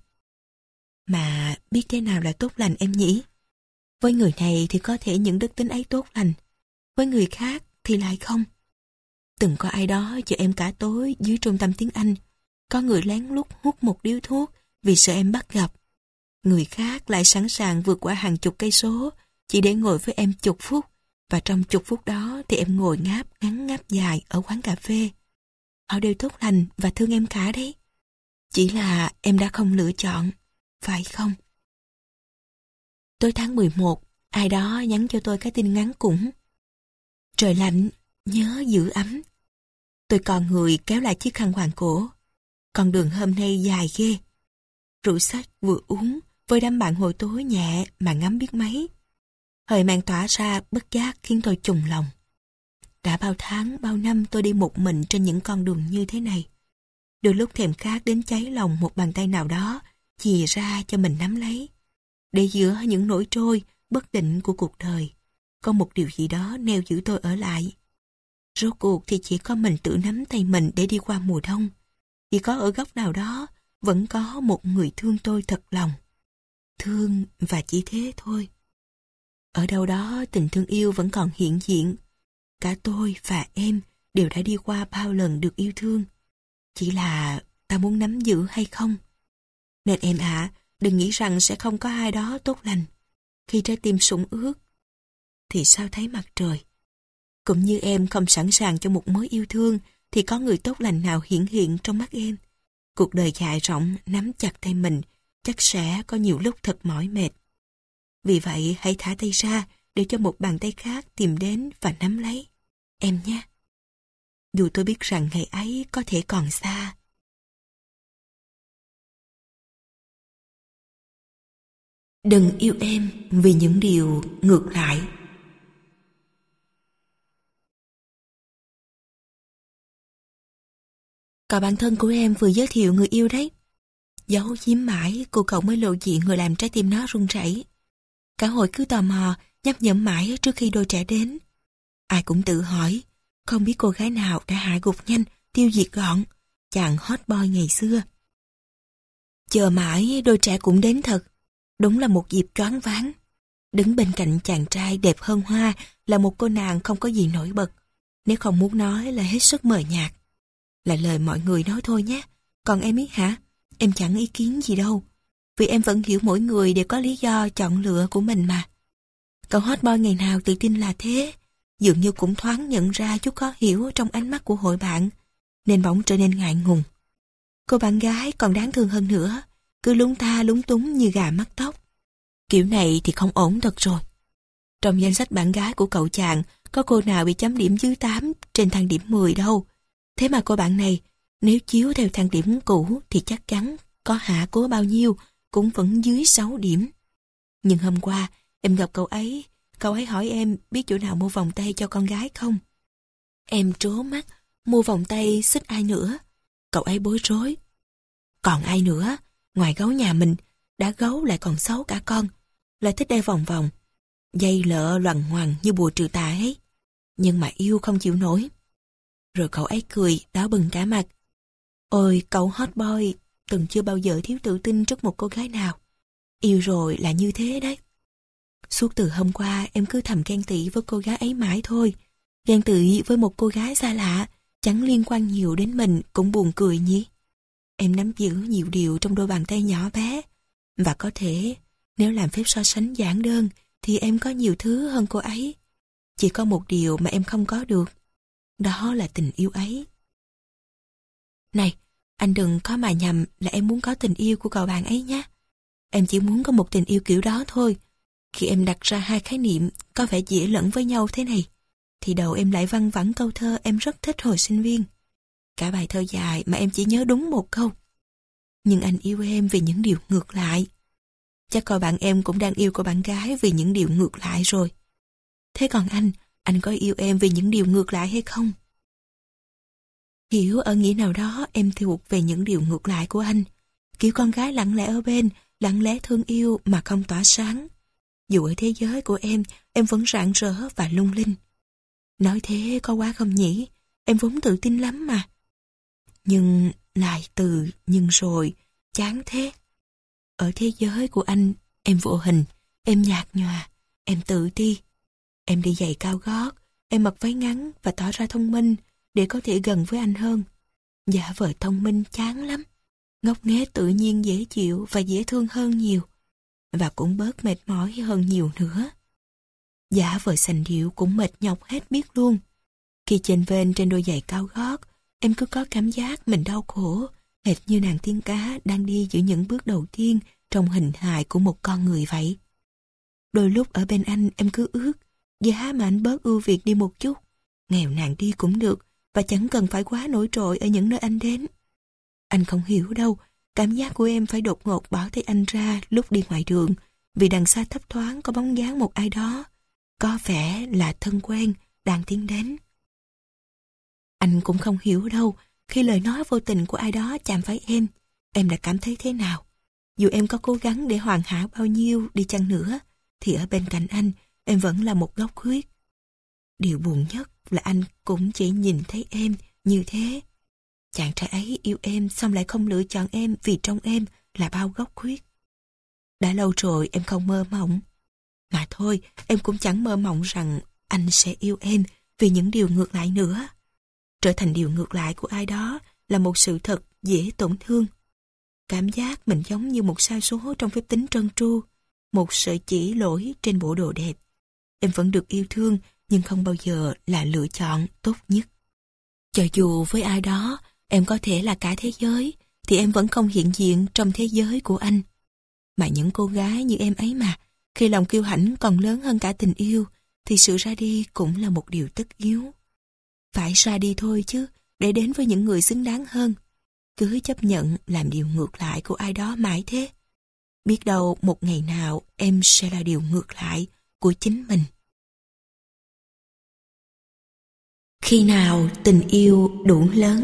Mà biết thế nào là tốt lành em nhỉ? Với người này thì có thể những đức tính ấy tốt lành, với người khác thì lại không. Từng có ai đó chờ em cả tối dưới trung tâm tiếng Anh, có người lén lút hút một điếu thuốc vì sợ em bắt gặp. Người khác lại sẵn sàng vượt qua hàng chục cây số chỉ để ngồi với em chục phút, và trong chục phút đó thì em ngồi ngáp ngắn ngáp dài ở quán cà phê. Họ đều tốt lành và thương em cả đấy. Chỉ là em đã không lựa chọn, phải không? Tối tháng mười một, ai đó nhắn cho tôi cái tin ngắn cũng. Trời lạnh, nhớ giữ ấm. Tôi còn người kéo lại chiếc khăn quàng cổ. Con đường hôm nay dài ghê. Rượu sách vừa uống với đám bạn hồi tối nhẹ mà ngắm biết mấy. Hơi mang tỏa ra bất giác khiến tôi trùng lòng. Đã bao tháng, bao năm tôi đi một mình trên những con đường như thế này. Đôi lúc thèm khát đến cháy lòng một bàn tay nào đó chìa ra cho mình nắm lấy. Để giữa những nỗi trôi bất định của cuộc đời, có một điều gì đó neo giữ tôi ở lại. Rốt cuộc thì chỉ có mình tự nắm tay mình để đi qua mùa đông. Chỉ có ở góc nào đó vẫn có một người thương tôi thật lòng. Thương và chỉ thế thôi. Ở đâu đó tình thương yêu vẫn còn hiện diện. Cả tôi và em đều đã đi qua bao lần được yêu thương. Chỉ là ta muốn nắm giữ hay không. Nên em ạ, đừng nghĩ rằng sẽ không có ai đó tốt lành. Khi trái tim sũng ướt thì sao thấy mặt trời. Cũng như em không sẵn sàng cho một mối yêu thương thì có người tốt lành nào hiện hiện trong mắt em. Cuộc đời dài rộng nắm chặt tay mình, chắc sẽ có nhiều lúc thật mỏi mệt. Vì vậy hãy thả tay ra để cho một bàn tay khác tìm đến và nắm lấy em nhé. Dù tôi biết rằng ngày ấy có thể còn xa. Đừng yêu em vì những điều ngược lại. Cậu bạn thân của em vừa giới thiệu người yêu đấy. Giấu giếm mãi, cô cậu mới lộ diện người làm trái tim nó run rẩy. Cả hội cứ tò mò, nhấp nhẩm mãi trước khi đôi trẻ đến. Ai cũng tự hỏi, không biết cô gái nào đã hạ gục nhanh, tiêu diệt gọn chàng hot boy ngày xưa. Chờ mãi đôi trẻ cũng đến thật. Đúng là một dịp choáng váng. Đứng bên cạnh chàng trai đẹp hơn hoa là một cô nàng không có gì nổi bật. Nếu không muốn nói là hết sức mờ nhạt. Là lời mọi người nói thôi nhé. Còn em biết hả? Em chẳng ý kiến gì đâu. Vì em vẫn hiểu mỗi người đều có lý do chọn lựa của mình mà. Cậu hot boy ngày nào tự tin là thế. Dường như cũng thoáng nhận ra chút khó hiểu trong ánh mắt của hội bạn. Nên bỗng trở nên ngại ngùng. Cô bạn gái còn đáng thương hơn nữa. Cứ lúng ta lúng túng như gà mắc tóc. Kiểu này thì không ổn thật rồi. Trong danh sách bạn gái của cậu chàng, có cô nào bị chấm điểm dưới tám trên thang điểm mười đâu. Thế mà cô bạn này, nếu chiếu theo thang điểm cũ thì chắc chắn có hạ cố bao nhiêu cũng vẫn dưới sáu điểm. Nhưng hôm qua, em gặp cậu ấy, cậu ấy hỏi em biết chỗ nào mua vòng tay cho con gái không? Em trố mắt, mua vòng tay xích ai nữa? Cậu ấy bối rối. Còn ai nữa? Ngoài gấu nhà mình, đã gấu lại còn xấu cả con, lại thích đeo vòng vòng. Dây lợ loằng ngoằng như bùa trừ tà ấy. Nhưng mà yêu không chịu nổi. Rồi cậu ấy cười, đỏ bừng cả mặt. Ôi, cậu hot boy, từng chưa bao giờ thiếu tự tin trước một cô gái nào. Yêu rồi là như thế đấy. Suốt từ hôm qua em cứ thầm ghen tị với cô gái ấy mãi thôi. Ghen tị với một cô gái xa lạ, chẳng liên quan nhiều đến mình cũng buồn cười nhỉ. Em nắm giữ nhiều điều trong đôi bàn tay nhỏ bé. Và có thể, nếu làm phép so sánh giản đơn, thì em có nhiều thứ hơn cô ấy. Chỉ có một điều mà em không có được. Đó là tình yêu ấy. Này, anh đừng có mà nhầm là em muốn có tình yêu của cậu bạn ấy nhé. Em chỉ muốn có một tình yêu kiểu đó thôi. Khi em đặt ra hai khái niệm có vẻ dễ lẫn với nhau thế này, thì đầu em lại văng vẳng câu thơ em rất thích hồi sinh viên. Cả bài thơ dài mà em chỉ nhớ đúng một câu. Nhưng anh yêu em vì những điều ngược lại. Chắc coi bạn em cũng đang yêu cô bạn gái vì những điều ngược lại rồi. Thế còn anh, anh có yêu em vì những điều ngược lại hay không? Hiểu ở nghĩa nào đó em thuộc về những điều ngược lại của anh. Kiểu con gái lặng lẽ ở bên, lặng lẽ thương yêu mà không tỏa sáng. Dù ở thế giới của em, em vẫn rạng rỡ và lung linh. Nói thế có quá không nhỉ? Em vốn tự tin lắm mà. Nhưng lại từ nhưng rồi, chán thế. Ở thế giới của anh, em vô hình, em nhạt nhòa, em tự ti. Em đi giày cao gót, em mặc váy ngắn và tỏ ra thông minh để có thể gần với anh hơn. Giả vờ thông minh chán lắm. Ngốc nghếch tự nhiên dễ chịu và dễ thương hơn nhiều. Và cũng bớt mệt mỏi hơn nhiều nữa. Giả vờ sành điệu cũng mệt nhọc hết biết luôn. Khi chênh vênh trên đôi giày cao gót, em cứ có cảm giác mình đau khổ, hệt như nàng tiên cá đang đi giữa những bước đầu tiên trong hình hài của một con người vậy. Đôi lúc ở bên anh em cứ ước, giá mà anh bớt ưu việt đi một chút, nghèo nàn đi cũng được, và chẳng cần phải quá nổi trội ở những nơi anh đến. Anh không hiểu đâu, cảm giác của em phải đột ngột bỏ tay anh ra lúc đi ngoài đường, vì đằng xa thấp thoáng có bóng dáng một ai đó, có vẻ là thân quen, đang tiến đến. Anh cũng không hiểu đâu, khi lời nói vô tình của ai đó chạm phải em, em đã cảm thấy thế nào. Dù em có cố gắng để hoàn hảo bao nhiêu đi chăng nữa, thì ở bên cạnh anh, em vẫn là một góc khuyết. Điều buồn nhất là anh cũng chỉ nhìn thấy em như thế. Chàng trai ấy yêu em xong lại không lựa chọn em vì trong em là bao góc khuyết. Đã lâu rồi em không mơ mộng. Mà thôi, em cũng chẳng mơ mộng rằng anh sẽ yêu em vì những điều ngược lại nữa. Trở thành điều ngược lại của ai đó là một sự thật dễ tổn thương. Cảm giác mình giống như một sai số trong phép tính trơn tru, một sợi chỉ lỗi trên bộ đồ đẹp. Em vẫn được yêu thương nhưng không bao giờ là lựa chọn tốt nhất. Cho dù với ai đó, em có thể là cả thế giới, thì em vẫn không hiện diện trong thế giới của anh. Mà những cô gái như em ấy mà, khi lòng kiêu hãnh còn lớn hơn cả tình yêu, thì sự ra đi cũng là một điều tất yếu. Phải ra đi thôi chứ, để đến với những người xứng đáng hơn. Cứ chấp nhận làm điều ngược lại của ai đó mãi thế. Biết đâu một ngày nào em sẽ là điều ngược lại của chính mình. Khi nào tình yêu đủ lớn?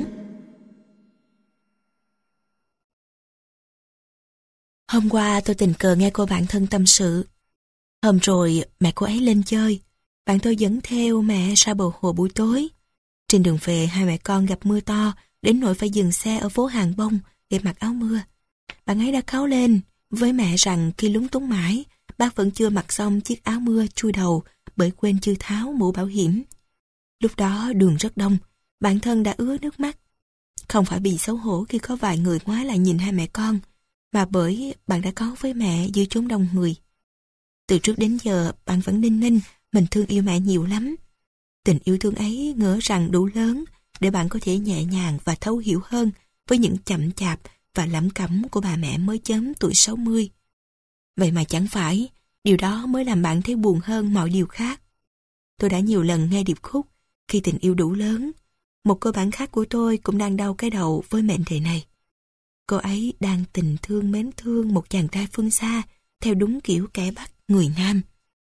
Hôm qua tôi tình cờ nghe cô bạn thân tâm sự. Hôm rồi mẹ cô ấy lên chơi, bạn tôi dẫn theo mẹ ra bờ hồ buổi tối. Trên đường về hai mẹ con gặp mưa to, đến nỗi phải dừng xe ở phố Hàng Bông để mặc áo mưa. Bạn ấy đã cáu lên với mẹ rằng khi lúng túng mãi, bác vẫn chưa mặc xong chiếc áo mưa chui đầu bởi quên chưa tháo mũ bảo hiểm. Lúc đó đường rất đông, bạn thân đã ứa nước mắt. Không phải vì xấu hổ khi có vài người ngoái lại nhìn hai mẹ con, mà bởi bạn đã có với mẹ giữa chốn đông người. Từ trước đến giờ bạn vẫn ninh ninh mình thương yêu mẹ nhiều lắm. Tình yêu thương ấy ngỡ rằng đủ lớn để bạn có thể nhẹ nhàng và thấu hiểu hơn với những chậm chạp và lẩm cẩm của bà mẹ mới chớm tuổi sáu mươi. Vậy mà chẳng phải, điều đó mới làm bạn thấy buồn hơn mọi điều khác. Tôi đã nhiều lần nghe điệp khúc Khi tình yêu đủ lớn. Một cô bạn khác của tôi cũng đang đau cái đầu với mệnh đề này. Cô ấy đang tình thương mến thương một chàng trai phương xa theo đúng kiểu kẻ Bắc người Nam.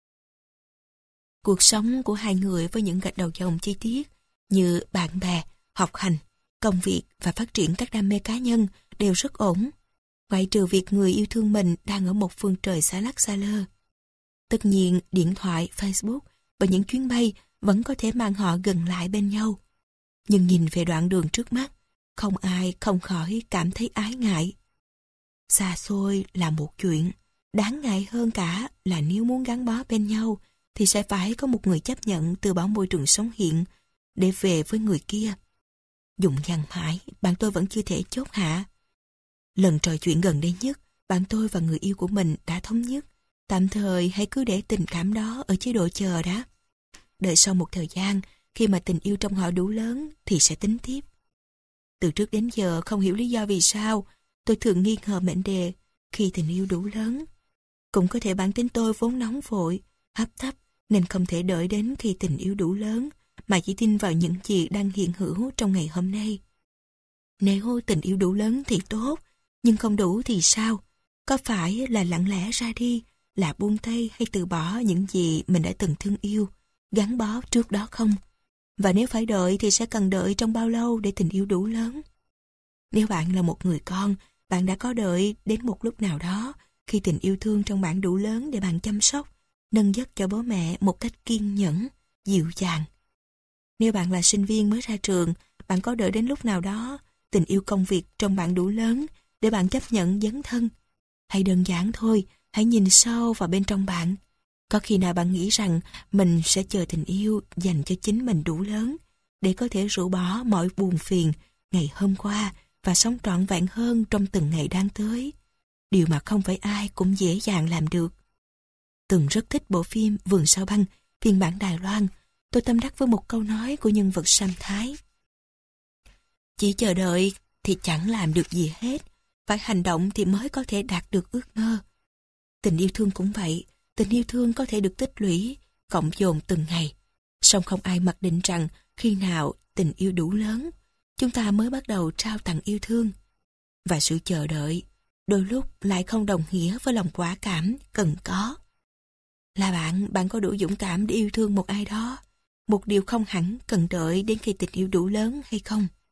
Cuộc sống của hai người với những gạch đầu dòng chi tiết như bạn bè, học hành, công việc và phát triển các đam mê cá nhân đều rất ổn, ngoại trừ việc người yêu thương mình đang ở một phương trời xa lắc xa lơ. Tất nhiên, điện thoại, Facebook và những chuyến bay vẫn có thể mang họ gần lại bên nhau. Nhưng nhìn về đoạn đường trước mắt, không ai không khỏi cảm thấy ái ngại. Xa xôi là một chuyện, đáng ngại hơn cả là nếu muốn gắn bó bên nhau thì sẽ phải có một người chấp nhận từ bỏ môi trường sống hiện để về với người kia. Dùng dằng mãi, bạn tôi vẫn chưa thể chốt hạ. Lần trò chuyện gần đây nhất, bạn tôi và người yêu của mình đã thống nhất tạm thời hãy cứ để tình cảm đó ở chế độ chờ đã. Đợi sau một thời gian, khi mà tình yêu trong họ đủ lớn thì sẽ tính tiếp. Từ trước đến giờ không hiểu lý do vì sao tôi thường nghi ngờ mệnh đề khi tình yêu đủ lớn. Cũng có thể bản tính tôi vốn nóng vội, hấp tấp nên không thể đợi đến khi tình yêu đủ lớn mà chỉ tin vào những gì đang hiện hữu trong ngày hôm nay. Nếu tình yêu đủ lớn thì tốt, nhưng không đủ thì sao? Có phải là lặng lẽ ra đi, là buông tay hay từ bỏ những gì mình đã từng thương yêu, gắn bó trước đó không? Và nếu phải đợi thì sẽ cần đợi trong bao lâu để tình yêu đủ lớn? Nếu bạn là một người con, bạn đã có đợi đến một lúc nào đó khi tình yêu thương trong bạn đủ lớn để bạn chăm sóc, nâng giấc cho bố mẹ một cách kiên nhẫn, dịu dàng. Nếu bạn là sinh viên mới ra trường, bạn có đợi đến lúc nào đó tình yêu công việc trong bạn đủ lớn để bạn chấp nhận dấn thân. Hay đơn giản thôi, hãy nhìn sâu vào bên trong bạn. Có khi nào bạn nghĩ rằng mình sẽ chờ tình yêu dành cho chính mình đủ lớn để có thể rũ bỏ mọi buồn phiền ngày hôm qua và sống trọn vẹn hơn trong từng ngày đang tới? Điều mà không phải ai cũng dễ dàng làm được. Từng rất thích bộ phim Vườn Sao Băng, phiên bản Đài Loan. Tôi tâm đắc với một câu nói của nhân vật Sam Thái. Chỉ chờ đợi thì chẳng làm được gì hết, phải hành động thì mới có thể đạt được ước mơ. Tình yêu thương cũng vậy, tình yêu thương có thể được tích lũy, cộng dồn từng ngày. Song không ai mặc định rằng khi nào tình yêu đủ lớn, chúng ta mới bắt đầu trao tặng yêu thương. Và sự chờ đợi đôi lúc lại không đồng nghĩa với lòng quả cảm cần có. Là bạn, bạn có đủ dũng cảm để yêu thương một ai đó, một điều không hẳn cần đợi đến khi tình yêu đủ lớn hay không?